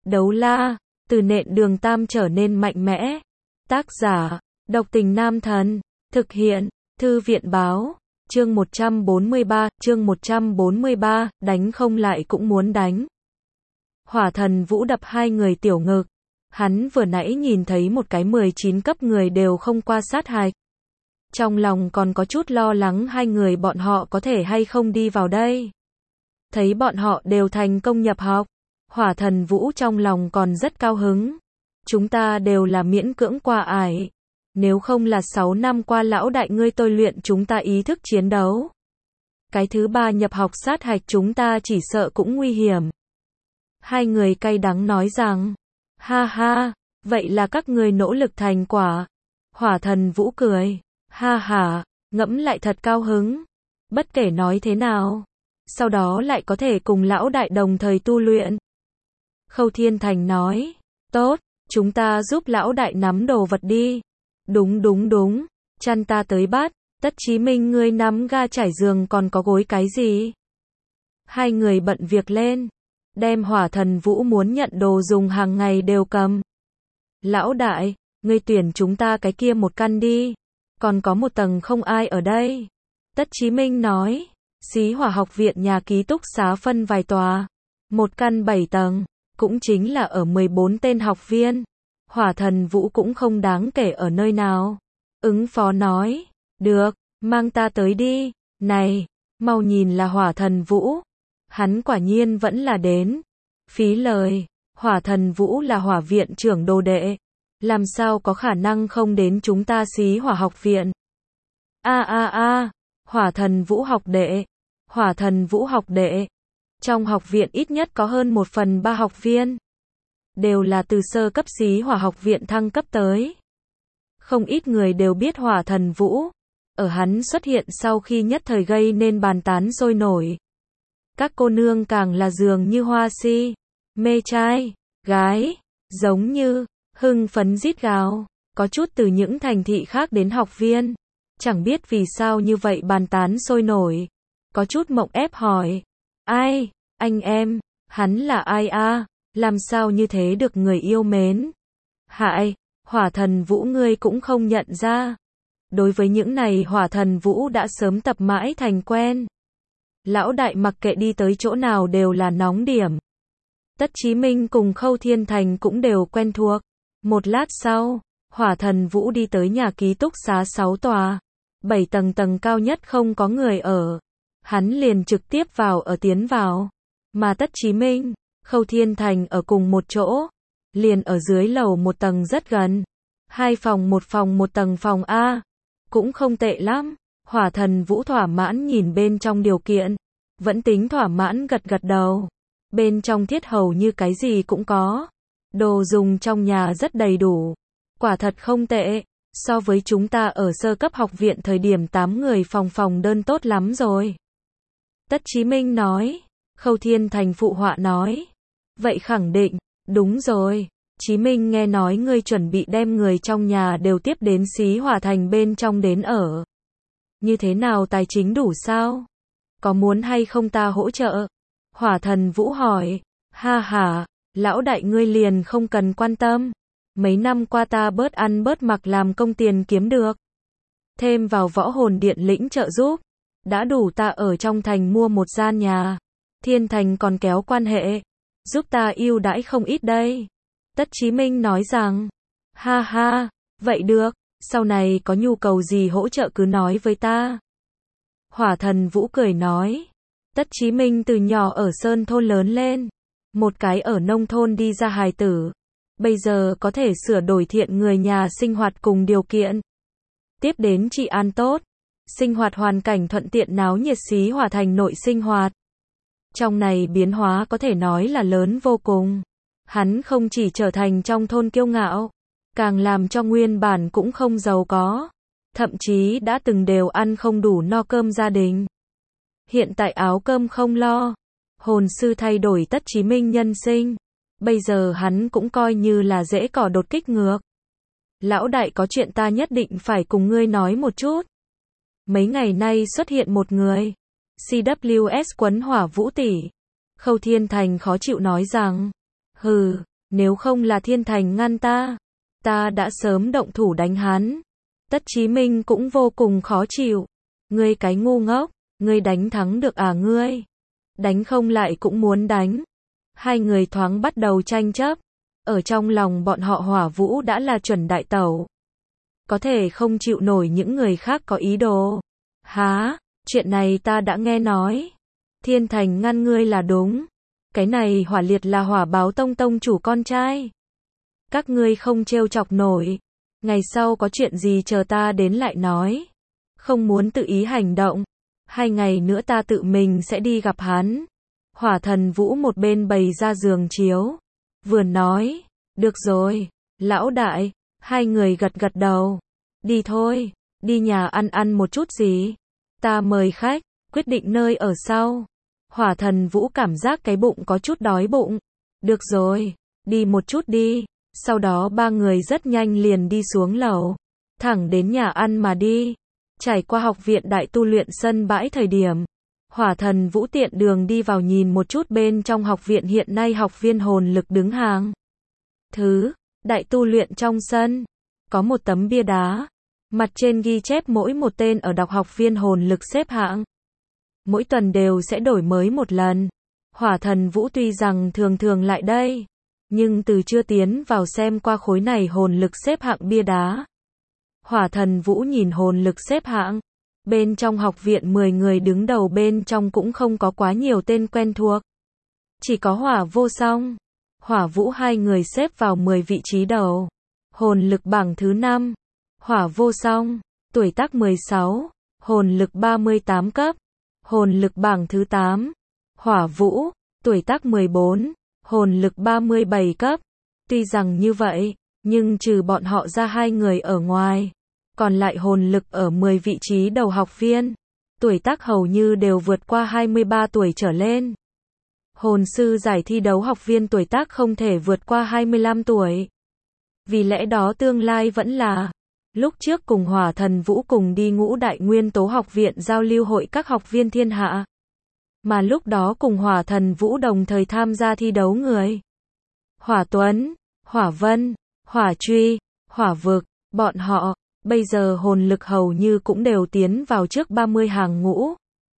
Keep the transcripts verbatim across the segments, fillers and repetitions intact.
Đấu la, từ nện đường tam trở nên mạnh mẽ. Tác giả, độc tình nam thần. Thực hiện, thư viện báo. Chương một trăm bốn mươi ba, chương một trăm bốn mươi ba, đánh không lại cũng muốn đánh. Hỏa thần Vũ đập hai người tiểu ngực. Hắn vừa nãy nhìn thấy một cái mười chín cấp người đều không qua sát hạch. Trong lòng còn có chút lo lắng hai người bọn họ có thể hay không đi vào đây. Thấy bọn họ đều thành công nhập học. Hỏa thần Vũ trong lòng còn rất cao hứng. Chúng ta đều là miễn cưỡng qua ải. Nếu không là sáu năm qua lão đại ngươi tôi luyện chúng ta ý thức chiến đấu. Cái thứ ba nhập học sát hạch chúng ta chỉ sợ cũng nguy hiểm. Hai người cay đắng nói rằng, ha ha, vậy là các người nỗ lực thành quả. Hỏa thần Vũ cười, ha ha, ngẫm lại thật cao hứng. Bất kể nói thế nào, sau đó lại có thể cùng lão đại đồng thời tu luyện. Khâu Thiên Thành nói, tốt, chúng ta giúp lão đại nắm đồ vật đi. Đúng đúng đúng, chăn ta tới bát, Tất Chí Minh ngươi nắm ga trải giường còn có gối cái gì? Hai người bận việc lên, đem Hỏa thần Vũ muốn nhận đồ dùng hàng ngày đều cầm. Lão đại, ngươi tuyển chúng ta cái kia một căn đi, còn có một tầng không ai ở đây. Tất Chí Minh nói, Xí Hỏa học viện nhà ký túc xá phân vài tòa, một căn bảy tầng, cũng chính là ở mười bốn tên học viên. Hỏa thần Vũ cũng không đáng kể ở nơi nào. Ứng phó nói, được, mang ta tới đi. Này, mau nhìn là Hỏa thần Vũ. Hắn quả nhiên vẫn là đến. Phí lời, Hỏa thần Vũ là hỏa viện trưởng đồ đệ. Làm sao có khả năng không đến chúng ta Xí Hỏa học viện. A a a, Hỏa thần Vũ học đệ. Hỏa thần Vũ học đệ. Trong học viện ít nhất có hơn một phần ba học viên. Đều là từ sơ cấp Xí Hỏa học viện thăng cấp tới. Không ít người đều biết Hỏa thần Vũ. Ở hắn xuất hiện sau khi nhất thời gây nên bàn tán sôi nổi. Các cô nương càng là dường như hoa si, mê trai, gái, giống như, hưng phấn rít gào. Có chút từ những thành thị khác đến học viên. Chẳng biết vì sao như vậy bàn tán sôi nổi. Có chút mộng ép hỏi. Ai, anh em, hắn là ai a? Làm sao như thế được người yêu mến? Hại, Hỏa thần Vũ ngươi cũng không nhận ra. Đối với những này Hỏa thần Vũ đã sớm tập mãi thành quen. Lão đại mặc kệ đi tới chỗ nào đều là nóng điểm. Tất Chí Minh cùng Khâu Thiên Thành cũng đều quen thuộc. Một lát sau, Hỏa thần Vũ đi tới nhà ký túc xá sáu tòa. bảy tầng tầng cao nhất không có người ở. Hắn liền trực tiếp vào ở tiến vào. Mà Tất Chí Minh, Khâu Thiên Thành ở cùng một chỗ, liền ở dưới lầu một tầng rất gần. Hai phòng một phòng một tầng phòng A, cũng không tệ lắm. Hỏa thần Vũ thỏa mãn nhìn bên trong điều kiện, vẫn tính thỏa mãn gật gật đầu. Bên trong thiết hầu như cái gì cũng có. Đồ dùng trong nhà rất đầy đủ. Quả thật không tệ, so với chúng ta ở sơ cấp học viện thời điểm tám người phòng phòng đơn tốt lắm rồi. Tất Chí Minh nói. Khâu Thiên Thành phụ họa nói. Vậy khẳng định, đúng rồi. Chí Minh nghe nói ngươi chuẩn bị đem người trong nhà đều tiếp đến Xí Hỏa thành bên trong đến ở. Như thế nào tài chính đủ sao? Có muốn hay không ta hỗ trợ? Hỏa thần Vũ hỏi. Ha ha, lão đại ngươi liền không cần quan tâm. Mấy năm qua ta bớt ăn bớt mặc làm công tiền kiếm được. Thêm vào võ hồn điện lĩnh trợ giúp. Đã đủ ta ở trong thành mua một gian nhà. Thiên Thành còn kéo quan hệ. Giúp ta ưu đãi không ít đây. Tất Chí Minh nói rằng. Ha ha, vậy được. Sau này có nhu cầu gì hỗ trợ cứ nói với ta. Hỏa thần Vũ cười nói. Tất Chí Minh từ nhỏ ở sơn thôn lớn lên. Một cái ở nông thôn đi ra hài tử. Bây giờ có thể sửa đổi thiện người nhà sinh hoạt cùng điều kiện. Tiếp đến trị an tốt. Sinh hoạt hoàn cảnh thuận tiện náo nhiệt Xí Hỏa thành nội sinh hoạt. Trong này biến hóa có thể nói là lớn vô cùng. Hắn không chỉ trở thành trong thôn kiêu ngạo, càng làm cho nguyên bản cũng không giàu có. Thậm chí đã từng đều ăn không đủ no cơm gia đình. Hiện tại áo cơm không lo. Hồn sư thay đổi Tất Chí Minh nhân sinh. Bây giờ hắn cũng coi như là dễ cỏ đột kích ngược. Lão đại có chuyện ta nhất định phải cùng ngươi nói một chút. Mấy ngày nay xuất hiện một người. xê vê ét quấn Hỏa Vũ tỷ. Khâu Thiên Thành khó chịu nói rằng. Hừ, Nếu không là Thiên Thành ngăn ta, ta đã sớm động thủ đánh hắn. Tất Chí Minh cũng vô cùng khó chịu. Ngươi cái ngu ngốc, ngươi đánh thắng được à ngươi? Đánh không lại cũng muốn đánh. Hai người thoáng bắt đầu tranh chấp. Ở trong lòng bọn họ Hỏa Vũ đã là chuẩn đại tẩu. Có thể không chịu nổi những người khác có ý đồ. Há, chuyện này ta đã nghe nói. Thiên Thành ngăn ngươi là đúng. Cái này Hỏa Liệt là Hỏa Báo Tông tông chủ con trai. Các ngươi không trêu chọc nổi. Ngày sau có chuyện gì chờ ta đến lại nói. Không muốn tự ý hành động. Hai ngày nữa ta tự mình sẽ đi gặp hắn. Hỏa Thần Vũ một bên bày ra giường chiếu. Vừa nói, được rồi, lão đại. Hai người gật gật đầu. Đi thôi, đi nhà ăn ăn một chút gì. Ta mời khách, quyết định nơi ở sau. Hỏa Thần Vũ cảm giác cái bụng có chút đói bụng. Được rồi, đi một chút đi. Sau đó ba người rất nhanh liền đi xuống lầu. Thẳng đến nhà ăn mà đi. Trải qua học viện đại tu luyện sân bãi thời điểm. Hỏa Thần Vũ tiện đường đi vào nhìn một chút bên trong học viện hiện nay học viên hồn lực đứng hàng. Thứ, đại tu luyện trong sân. Có một tấm bia đá. Mặt trên ghi chép mỗi một tên ở đọc học viên hồn lực xếp hạng. Mỗi tuần đều sẽ đổi mới một lần. Hỏa Thần Vũ tuy rằng thường thường lại đây. Nhưng từ chưa tiến vào xem qua khối này hồn lực xếp hạng bia đá. Hỏa Thần Vũ nhìn hồn lực xếp hạng. Bên trong học viện mười người đứng đầu bên trong cũng không có quá nhiều tên quen thuộc. Chỉ có Hỏa Vô Song, Hỏa Vũ hai người xếp vào mười vị trí đầu. Hồn lực bảng thứ năm. Hỏa Vô Song, tuổi tác mười sáu, hồn lực ba mươi tám cấp. Hồn lực bảng thứ tám. Hỏa Vũ, tuổi tác mười bốn, hồn lực ba mươi bảy cấp. Tuy rằng như vậy, nhưng trừ bọn họ ra hai người ở ngoài, còn lại hồn lực ở mười vị trí đầu học viên, tuổi tác hầu như đều vượt qua hai mươi ba tuổi trở lên. Hồn sư giải thi đấu học viên tuổi tác không thể vượt qua hai mươi lăm tuổi. Vì lẽ đó tương lai vẫn là, lúc trước cùng Hỏa Thần Vũ cùng đi Ngũ Đại Nguyên Tố học viện giao lưu hội các học viên thiên hạ. Mà lúc đó cùng Hỏa Thần Vũ đồng thời tham gia thi đấu người. Hỏa Tuấn, Hỏa Vân, Hỏa Truy, Hỏa Vực, bọn họ, bây giờ hồn lực hầu như cũng đều tiến vào trước ba mươi hàng ngũ.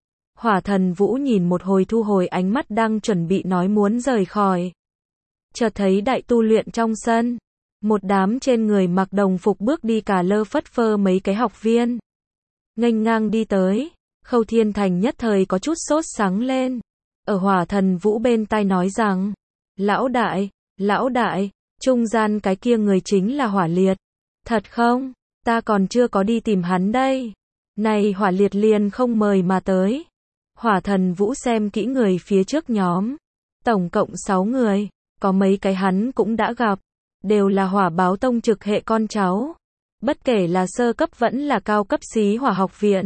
Hỏa Thần Vũ nhìn một hồi thu hồi ánh mắt đang chuẩn bị nói muốn rời khỏi. Chợt thấy đại tu luyện trong sân. Một đám trên người mặc đồng phục bước đi cả lơ phất phơ mấy cái học viên. Nghênh ngang đi tới. Khâu Thiên Thành nhất thời có chút sốt sắng lên. Ở Hỏa Thần Vũ bên tai nói rằng. Lão đại, lão đại, trung gian cái kia người chính là Hỏa Liệt. Thật không? Ta còn chưa có đi tìm hắn đây. Này Hỏa Liệt liền không mời mà tới. Hỏa Thần Vũ xem kỹ người phía trước nhóm. Tổng cộng sáu người. Có mấy cái hắn cũng đã gặp. Đều là Hỏa Báo Tông trực hệ con cháu. Bất kể là sơ cấp vẫn là cao cấp xí hỏa học viện.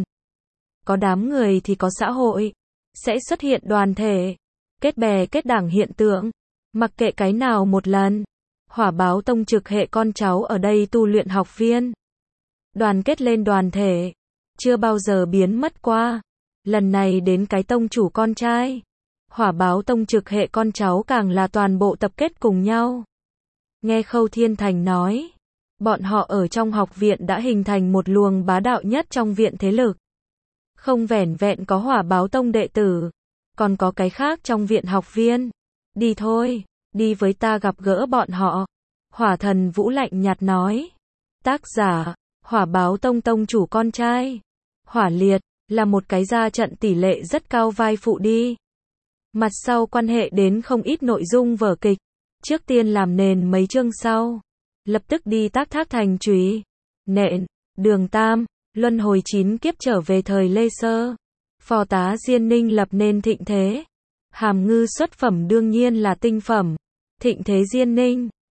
Có đám người thì có xã hội. Sẽ xuất hiện đoàn thể. Kết bè kết đảng hiện tượng. Mặc kệ cái nào một lần. Hỏa Báo Tông trực hệ con cháu ở đây tu luyện học viên. Đoàn kết lên đoàn thể. Chưa bao giờ biến mất qua. Lần này đến cái tông chủ con trai. Hỏa Báo Tông trực hệ con cháu càng là toàn bộ tập kết cùng nhau. Nghe Khâu Thiên Thành nói. Bọn họ ở trong học viện đã hình thành một luồng bá đạo nhất trong viện thế lực. Không vẻn vẹn có Hỏa Báo Tông đệ tử. Còn có cái khác trong viện học viên. Đi thôi, đi với ta gặp gỡ bọn họ. Hỏa Thần Vũ lạnh nhạt nói. Tác giả, Hỏa Báo Tông tông chủ con trai. Hỏa Liệt, là một cái ra trận tỷ lệ rất cao vai phụ đi. Mặt sau quan hệ đến không ít nội dung vở kịch. Trước tiên làm nền mấy chương sau. Lập tức đi tác thác thành trúy. Nện, Đường Tam, luân hồi chín kiếp trở về thời Lê Sơ. Phò tá Diên Ninh lập nên thịnh thế. Hàm ngư xuất phẩm đương nhiên là tinh phẩm. Thịnh thế Diên Ninh,